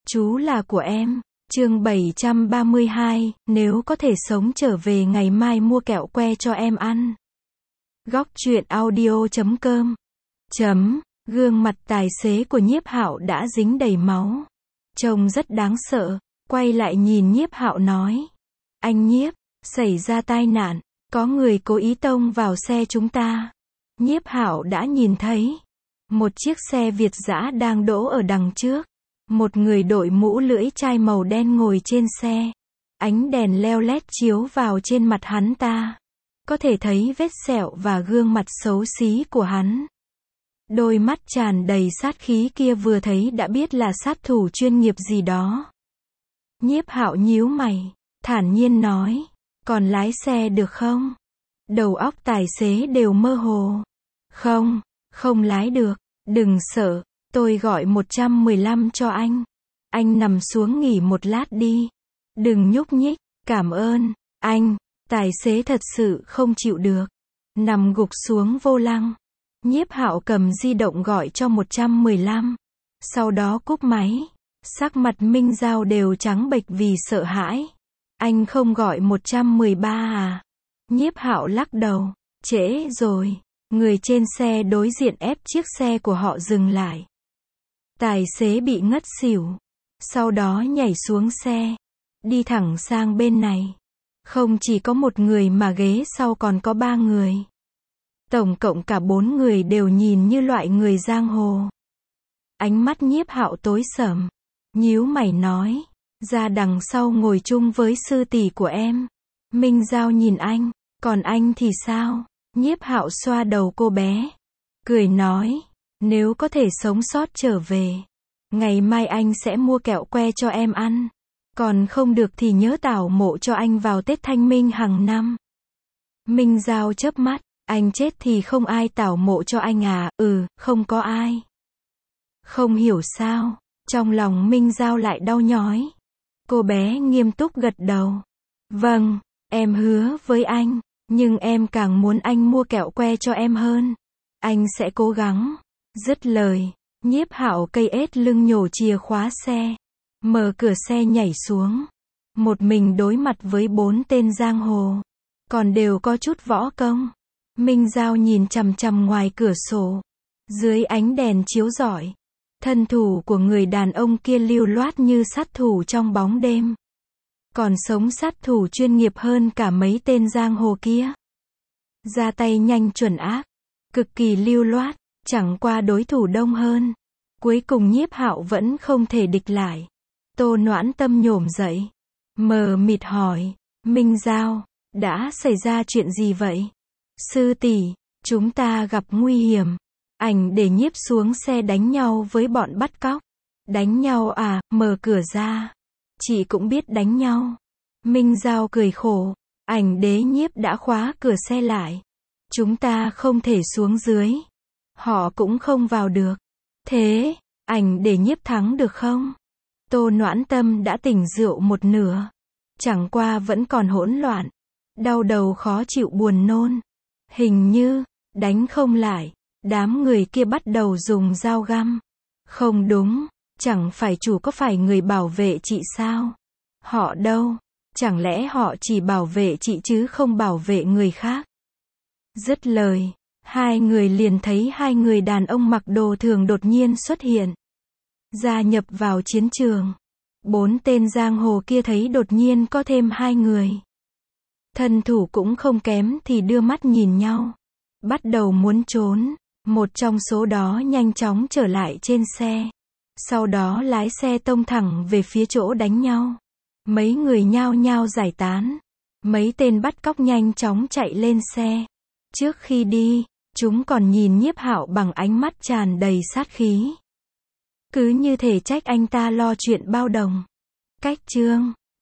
Chú là của em. Chương 732, nếu có thể sống trở về ngày mai mua kẹo que cho em ăn. Góc truyện audio.com. Gương mặt tài xế của Nhiếp Hạo đã dính đầy máu. Trông rất đáng sợ. Quay lại nhìn Nhiếp Hạo nói. Anh Nhiếp, xảy ra tai nạn, có người cố ý tông vào xe chúng ta. Nhiếp Hạo đã nhìn thấy. Một chiếc xe Việt dã đang đỗ ở đằng trước. Một người đội mũ lưỡi chai màu đen ngồi trên xe. Ánh đèn leo lét chiếu vào trên mặt hắn ta. Có thể thấy vết sẹo và gương mặt xấu xí của hắn. Đôi mắt tràn đầy sát khí kia vừa thấy đã biết là sát thủ chuyên nghiệp gì đó. Nhiếp Hạo nhíu mày, thản nhiên nói, còn lái xe được không? Đầu óc tài xế đều mơ hồ. Không lái được, đừng sợ, tôi gọi 115 cho anh. Anh nằm xuống nghỉ một lát đi. Đừng nhúc nhích, cảm ơn, anh. Tài xế thật sự không chịu được. Nằm gục xuống vô lăng. Nhiếp Hạo cầm di động gọi cho 115. Sau đó cúp máy. Sắc mặt Minh Giao đều trắng bệch vì sợ hãi. Anh không gọi 113 à? Nhiếp Hạo lắc đầu. Trễ rồi. Người trên xe đối diện ép chiếc xe của họ dừng lại. Tài xế bị ngất xỉu. Sau đó nhảy xuống xe. Đi thẳng sang bên này. Không chỉ có một người mà ghế sau còn có 3 người. Tổng cộng cả 4 người đều nhìn như loại người giang hồ. Ánh mắt Nhiếp Hạo tối sầm. Nhíu mày nói. Ra đằng sau ngồi chung với sư tỷ của em. Minh Giao nhìn anh. Còn anh thì sao? Nhiếp Hạo xoa đầu cô bé. Cười nói. Nếu có thể sống sót trở về. Ngày mai anh sẽ mua kẹo que cho em ăn. Còn không được thì nhớ tảo mộ cho anh vào Tết Thanh Minh hàng năm. Minh Giao chớp mắt. Anh chết thì không ai tảo mộ cho anh à? Không có ai. Không hiểu sao. Trong lòng Minh Giao lại đau nhói. Cô bé nghiêm túc gật đầu. Vâng, em hứa với anh. Nhưng em càng muốn anh mua kẹo que cho em hơn. Anh sẽ cố gắng. Dứt lời. Nhiếp Hạo cây ết lưng nhổ chìa khóa xe. Mở cửa xe nhảy xuống. Một mình đối mặt với 4 tên giang hồ. Còn đều có chút võ công. Minh Giao nhìn chằm chằm ngoài cửa sổ. Dưới ánh đèn chiếu rọi. Thân thủ của người đàn ông kia lưu loát như sát thủ trong bóng đêm. Còn sống sát thủ chuyên nghiệp hơn cả mấy tên giang hồ kia. Ra tay nhanh chuẩn ác. Cực kỳ lưu loát. Chẳng qua đối thủ đông hơn. Cuối cùng Nhiếp Hạo vẫn không thể địch lại. Tô Noãn Tâm nhổm dậy. Mờ mịt hỏi. Minh Giao, đã xảy ra chuyện gì vậy? Sư tỷ, chúng ta gặp nguy hiểm. Ảnh để Nhiếp xuống xe đánh nhau với bọn bắt cóc. Đánh nhau à? Mở cửa ra. Chị cũng biết đánh nhau. Minh Giao cười khổ. Ảnh đế Nhiếp đã khóa cửa xe lại. Chúng ta không thể xuống dưới. Họ cũng không vào được. Thế, ảnh để Nhiếp thắng được không? Tô Noãn Tâm đã tỉnh rượu một nửa. Chẳng qua vẫn còn hỗn loạn. Đau đầu khó chịu buồn nôn. Hình như, đánh không lại. Đám người kia bắt đầu dùng dao găm. Không đúng, chẳng phải chủ có phải người bảo vệ chị sao? Họ đâu? Chẳng lẽ họ chỉ bảo vệ chị chứ không bảo vệ người khác? Dứt lời, 2 người liền thấy 2 người đàn ông mặc đồ thường đột nhiên xuất hiện. Gia nhập vào chiến trường. 4 tên giang hồ kia thấy đột nhiên có thêm 2 người. Thân thủ cũng không kém thì đưa mắt nhìn nhau. Bắt đầu muốn trốn. Một trong số đó nhanh chóng trở lại trên xe. Sau đó lái xe tông thẳng về phía chỗ đánh nhau. Mấy người nhao nhao giải tán. Mấy tên bắt cóc nhanh chóng chạy lên xe. Trước khi đi, chúng còn nhìn Nhiếp Hạo bằng ánh mắt tràn đầy sát khí. Cứ như thể trách anh ta lo chuyện bao đồng. Cách chương